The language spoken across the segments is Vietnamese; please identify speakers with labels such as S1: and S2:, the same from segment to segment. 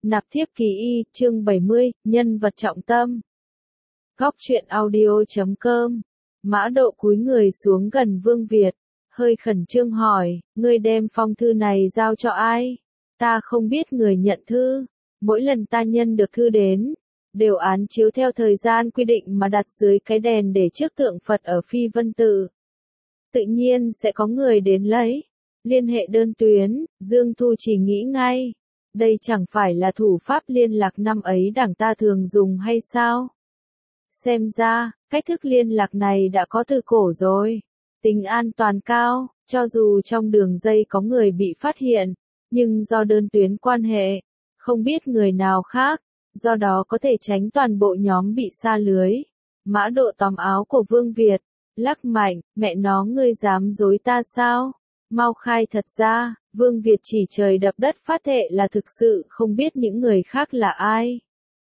S1: Nạp thiếp kỳ y, chương 70, nhân vật trọng tâm. Góc truyện audio.com. Mã Độ cúi người xuống gần Vương Việt, hơi khẩn trương hỏi, ngươi đem phong thư này giao cho ai? Ta không biết người nhận thư, mỗi lần ta nhân được thư đến, đều án chiếu theo thời gian quy định mà đặt dưới cái đèn để trước tượng Phật ở Phi Vân Tự. Tự nhiên sẽ có người đến lấy, liên hệ đơn tuyến, Dương Thu chỉ nghĩ ngay. Đây chẳng phải là thủ pháp liên lạc năm ấy đảng ta thường dùng hay sao? Xem ra, cách thức liên lạc này đã có từ cổ rồi. Tính an toàn cao, cho dù trong đường dây có người bị phát hiện, nhưng do đơn tuyến quan hệ, không biết người nào khác, do đó có thể tránh toàn bộ nhóm bị sa lưới. Mã Độ tóm áo của Vương Việt, lắc mạnh, mẹ nó ngươi dám dối ta sao? Mau khai thật ra, Vương Việt chỉ trời đập đất phát thệ là thực sự không biết những người khác là ai.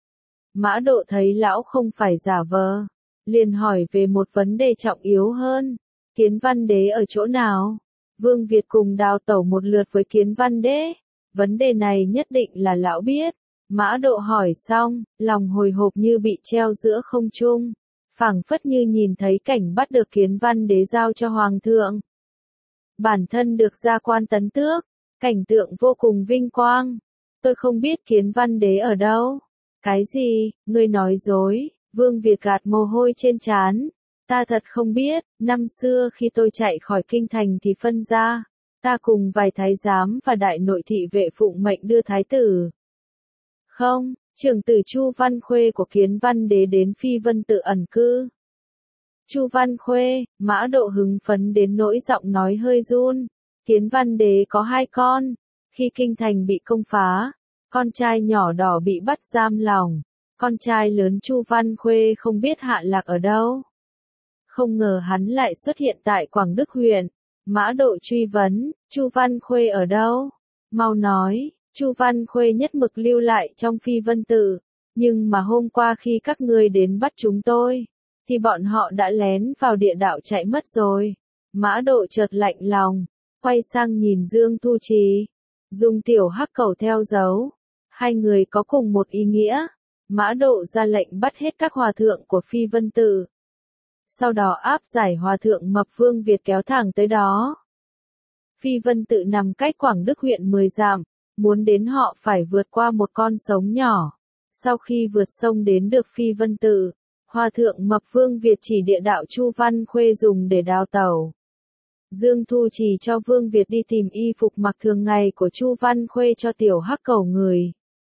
S1: Mã Độ thấy lão không phải giả vờ, liền hỏi về một vấn đề trọng yếu hơn, Kiến Văn Đế ở chỗ nào? Vương Việt cùng đào tẩu một lượt với Kiến Văn Đế, vấn đề này nhất định là lão biết. Mã Độ hỏi xong, lòng hồi hộp như bị treo giữa không trung, phảng phất như nhìn thấy cảnh bắt được Kiến Văn Đế giao cho Hoàng thượng. Bản thân được gia quan tấn tước, cảnh tượng vô cùng vinh quang. Tôi không biết Kiến Văn Đế ở đâu. Cái gì, ngươi nói dối? Vương Việt gạt mồ hôi trên trán. Ta thật không biết, năm xưa khi tôi chạy khỏi kinh thành thì phân ra. Ta cùng vài thái giám và đại nội thị vệ phụng mệnh đưa thái tử. Không, trưởng tử Chu Văn Khuê của Kiến Văn Đế đến Phi Vân Tự ẩn cư. Chu Văn Khuê, Mã Độ hứng phấn đến nỗi giọng nói hơi run. Kiến Văn Đế có 2 con. Khi kinh thành bị công phá, con trai nhỏ đỏ bị bắt giam lỏng. Con trai lớn Chu Văn Khuê không biết hạ lạc ở đâu. Không ngờ hắn lại xuất hiện tại Quảng Đức huyện. Mã Độ truy vấn, Chu Văn Khuê ở đâu? Mau nói, Chu Văn Khuê nhất mực lưu lại trong Phi Vân Tự. Nhưng mà hôm qua khi các ngươi đến bắt chúng tôi, thì bọn họ đã lén vào địa đạo chạy mất rồi. Mã Độ chợt lạnh lòng, quay sang nhìn Dương Thu Trì, dùng tiểu hắc cẩu theo dấu. Hai người có cùng một ý nghĩa. Mã Độ ra lệnh bắt hết các hòa thượng của Phi Vân Tự. Sau đó áp giải hòa thượng Mập Vương Việt kéo thẳng tới đó. Phi Vân Tự nằm cách Quảng Đức huyện 10 dặm, muốn đến họ phải vượt qua một con sông nhỏ. Sau khi vượt sông đến được Phi Vân Tự, Hòa thượng Mập Vương Việt chỉ địa đạo Chu Văn Khuê dùng để đào tẩu. Dương Thu chỉ cho Vương Việt đi tìm y phục mặc thường ngày của Chu Văn Khuê cho tiểu hắc cẩu người.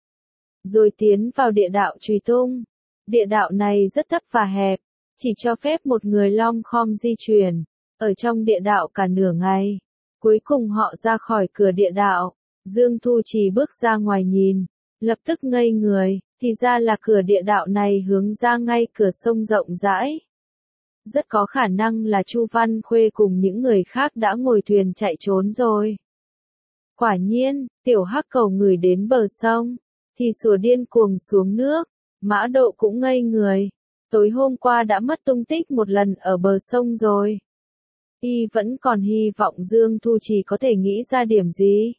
S1: Rồi tiến vào địa đạo truy tung. Địa đạo này rất thấp và hẹp, chỉ cho phép một người lom khom di chuyển. Ở trong địa đạo cả nửa ngày. Cuối cùng họ ra khỏi cửa địa đạo. Dương Thu chỉ bước ra ngoài nhìn, lập tức ngây người. Thì ra là cửa địa đạo này hướng ra ngay cửa sông rộng rãi. Rất có khả năng là Chu Văn Khuê cùng những người khác đã ngồi thuyền chạy trốn rồi. Quả nhiên, tiểu hắc cẩu người đến bờ sông, thì sủa điên cuồng xuống nước. Mã Độ cũng ngây người. Tối hôm qua đã mất tung tích một lần ở bờ sông rồi. Y vẫn còn hy vọng Dương Thu chỉ có thể nghĩ ra điểm gì.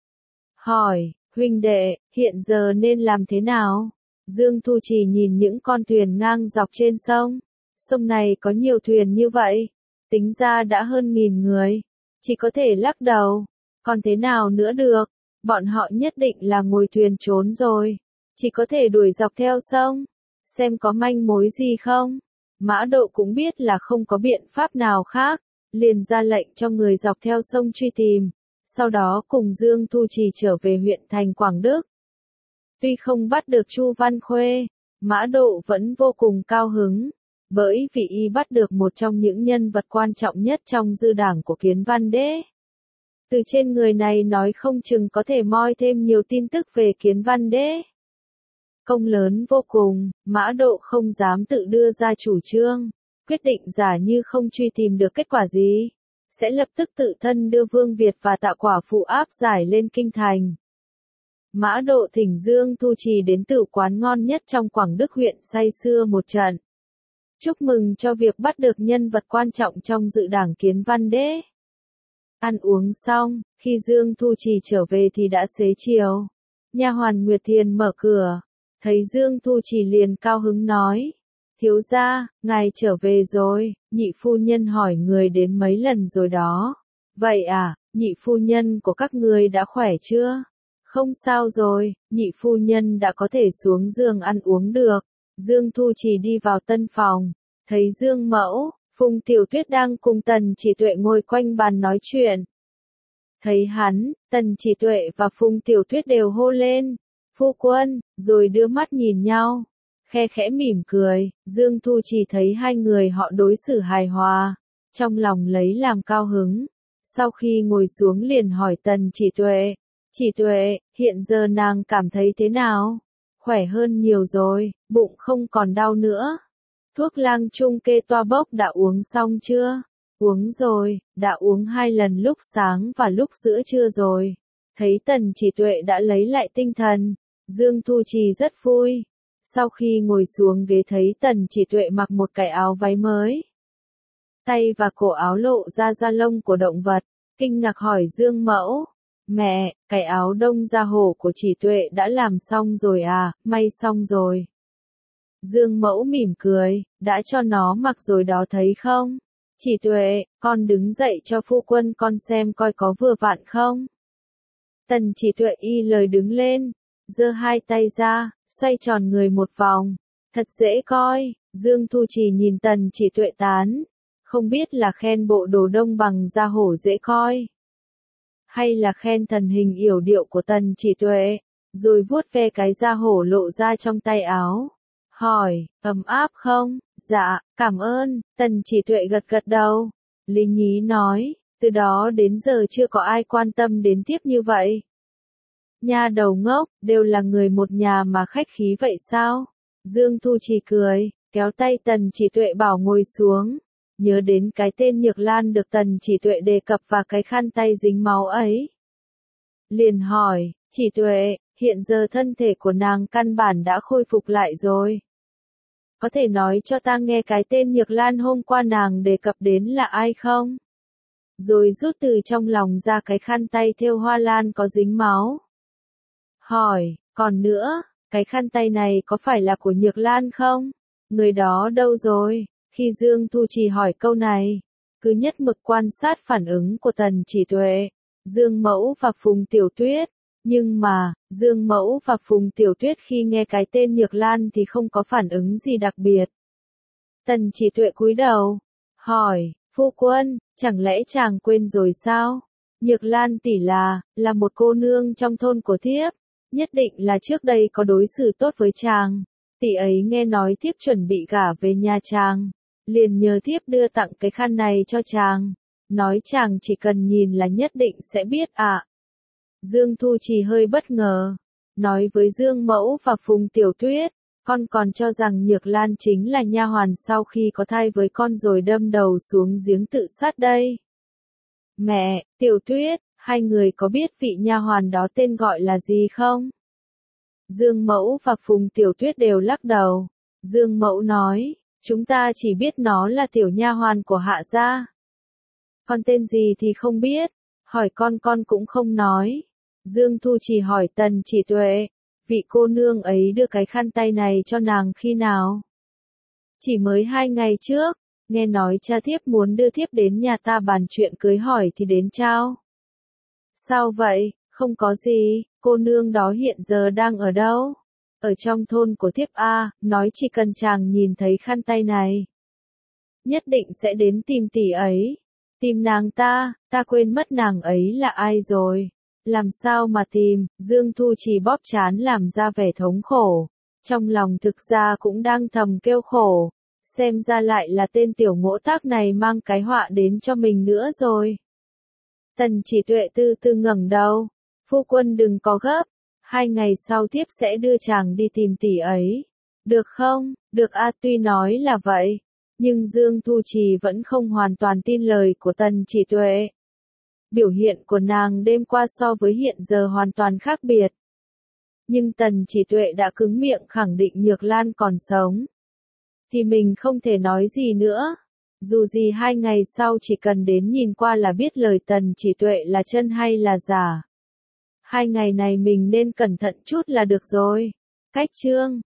S1: Hỏi, huynh đệ, hiện giờ nên làm thế nào? Dương Thu chỉ nhìn những con thuyền ngang dọc trên sông. Sông này có nhiều thuyền như vậy, tính ra đã hơn 1000 người. Chỉ có thể lắc đầu. Còn thế nào nữa được? Bọn họ nhất định là ngồi thuyền trốn rồi. Chỉ có thể đuổi dọc theo sông. Xem có manh mối gì không? Mã Độ cũng biết là không có biện pháp nào khác. Liền ra lệnh cho người dọc theo sông truy tìm. Sau đó cùng Dương Thu Trì trở về huyện thành Quảng Đức. Tuy không bắt được Chu Văn Khuê, Mã Độ vẫn vô cùng cao hứng. Bởi vì y bắt được một trong những nhân vật quan trọng nhất trong dư đảng của Kiến Văn Đế. Từ trên người này nói không chừng có thể moi thêm nhiều tin tức về Kiến Văn Đế. Công lớn vô cùng, Mã Độ không dám tự đưa ra chủ trương, quyết định giả như không truy tìm được kết quả gì, sẽ lập tức tự thân đưa Vương Việt và Tạ Quả Phụ áp giải lên kinh thành. Mã Độ thỉnh Dương Thu Trì đến tử quán ngon nhất trong Quảng Đức huyện say sưa một trận. Chúc mừng cho việc bắt được nhân vật quan trọng trong dự đảng Kiến Văn Đế. Ăn uống xong, khi Dương Thu Trì trở về thì đã xế chiều. Nha hoàn Nguyệt Thiền mở cửa, thấy Dương Thu Trì liền cao hứng nói. Thiếu gia, ngài trở về rồi, nhị phu nhân hỏi người đến mấy lần rồi đó. Vậy à, nhị phu nhân của các người đã khỏe chưa? Không sao rồi, nhị phu nhân đã có thể xuống giường ăn uống được. Dương Thu Trì đi vào tân phòng, thấy Dương Mẫu, Phùng Tiểu Tuyết đang cùng Tần Chỉ Tuệ ngồi quanh bàn nói chuyện. Thấy hắn, Tần Chỉ Tuệ và Phùng Tiểu Tuyết đều hô lên, phu quân, rồi đưa mắt nhìn nhau. Khe khẽ mỉm cười, Dương Thu Trì thấy hai người họ đối xử hài hòa, trong lòng lấy làm cao hứng. Sau khi ngồi xuống liền hỏi Tần Chỉ Tuệ, hiện giờ nàng cảm thấy thế nào? Khỏe hơn nhiều rồi, bụng không còn đau nữa. Thuốc lang trung kê toa bốc đã uống xong chưa? Uống rồi, đã uống 2 lần lúc sáng và lúc giữa trưa rồi. Thấy Tần Chỉ Tuệ đã lấy lại tinh thần, Dương Thu Trì rất vui. Sau khi ngồi xuống ghế thấy Tần Chỉ Tuệ mặc một cái áo váy mới. Tay và cổ áo lộ ra da lông của động vật, kinh ngạc hỏi Dương Mẫu. Mẹ, cái áo đông da hổ của Chỉ Tuệ đã làm xong rồi à, may xong rồi. Dương Mẫu mỉm cười, đã cho nó mặc rồi đó thấy không? Chỉ Tuệ, con đứng dậy cho phu quân con xem coi có vừa vặn không? Tần Chỉ Tuệ y lời đứng lên, giơ hai tay ra, xoay tròn người một vòng. Thật dễ coi, Dương Thu Trì nhìn Tần Chỉ Tuệ tán. Không biết là khen bộ đồ đông bằng da hổ dễ coi, hay là khen thần hình yểu điệu của Tần Chỉ Tuệ, rồi vuốt ve cái da hổ lộ ra trong tay áo. Hỏi, ấm áp không? Dạ, cảm ơn, Tần Chỉ Tuệ gật gật đầu. Lý Nhí nói, từ đó đến giờ chưa có ai quan tâm đến tiếp như vậy. Nha đầu ngốc, đều là người một nhà mà khách khí vậy sao? Dương Thu Trì cười, kéo tay Tần Chỉ Tuệ bảo ngồi xuống. Nhớ đến cái tên Nhược Lan được Tần Chỉ Tuệ đề cập và cái khăn tay dính máu ấy. Liền hỏi, Chỉ Tuệ, hiện giờ thân thể của nàng căn bản đã khôi phục lại rồi. Có thể nói cho ta nghe cái tên Nhược Lan hôm qua nàng đề cập đến là ai không? Rồi rút từ trong lòng ra cái khăn tay thêu hoa lan có dính máu. Hỏi, còn nữa, cái khăn tay này có phải là của Nhược Lan không? Người đó đâu rồi? Khi Dương Thu Trì hỏi câu này, cứ nhất mực quan sát phản ứng của Tần Chỉ Tuệ, Dương Mẫu và Phùng Tiểu Tuyết. Nhưng mà, Dương Mẫu và Phùng Tiểu Tuyết khi nghe cái tên Nhược Lan thì không có phản ứng gì đặc biệt. Tần Chỉ Tuệ cúi đầu, hỏi, phu quân, chẳng lẽ chàng quên rồi sao? Nhược Lan tỷ là một cô nương trong thôn của thiếp, nhất định là trước đây có đối xử tốt với chàng. Tỷ ấy nghe nói thiếp chuẩn bị gả về nhà chàng, liền nhờ thiếp đưa tặng cái khăn này cho chàng, nói chàng chỉ cần nhìn là nhất định sẽ biết ạ. Dương Thu Trì hơi bất ngờ, nói với Dương Mẫu và Phùng Tiểu Tuyết, con còn cho rằng Nhược Lan chính là nha hoàn sau khi có thai với con rồi đâm đầu xuống giếng tự sát đây. Mẹ, Tiểu Tuyết, hai người có biết vị nha hoàn đó tên gọi là gì không? Dương Mẫu và Phùng Tiểu Tuyết đều lắc đầu. Dương Mẫu nói, chúng ta chỉ biết nó là tiểu nha hoàn của Hạ gia. Con tên gì thì không biết, hỏi con cũng không nói. Dương Thu Trì hỏi Tần Chỉ Tuệ, vị cô nương ấy đưa cái khăn tay này cho nàng khi nào? Chỉ mới 2 ngày trước, nghe nói cha thiếp muốn đưa thiếp đến nhà ta bàn chuyện cưới hỏi thì đến trao. Sao vậy, không có gì, cô nương đó hiện giờ đang ở đâu? Ở trong thôn của thiếp A, nói chỉ cần chàng nhìn thấy khăn tay này, nhất định sẽ đến tìm tỷ ấy. Tìm nàng ta quên mất nàng ấy là ai rồi. Làm sao mà tìm, Dương Thu Trì bóp trán làm ra vẻ thống khổ. Trong lòng thực ra cũng đang thầm kêu khổ. Xem ra lại là tên tiểu ngỗ tác này mang cái họa đến cho mình nữa rồi. Tần Chỉ Tuệ từ từ ngẩng đầu. Phu quân đừng có gấp. 2 ngày sau thiếp sẽ đưa chàng đi tìm tỷ ấy. Được không? Được a, tuy nói là vậy. Nhưng Dương Thu Trì vẫn không hoàn toàn tin lời của Tần Chỉ Tuệ. Biểu hiện của nàng đêm qua so với hiện giờ hoàn toàn khác biệt. Nhưng Tần Chỉ Tuệ đã cứng miệng khẳng định Nhược Lan còn sống. Thì mình không thể nói gì nữa. Dù gì 2 ngày sau chỉ cần đến nhìn qua là biết lời Tần Chỉ Tuệ là chân hay là giả. 2 ngày này mình nên cẩn thận chút là được rồi. Cách chương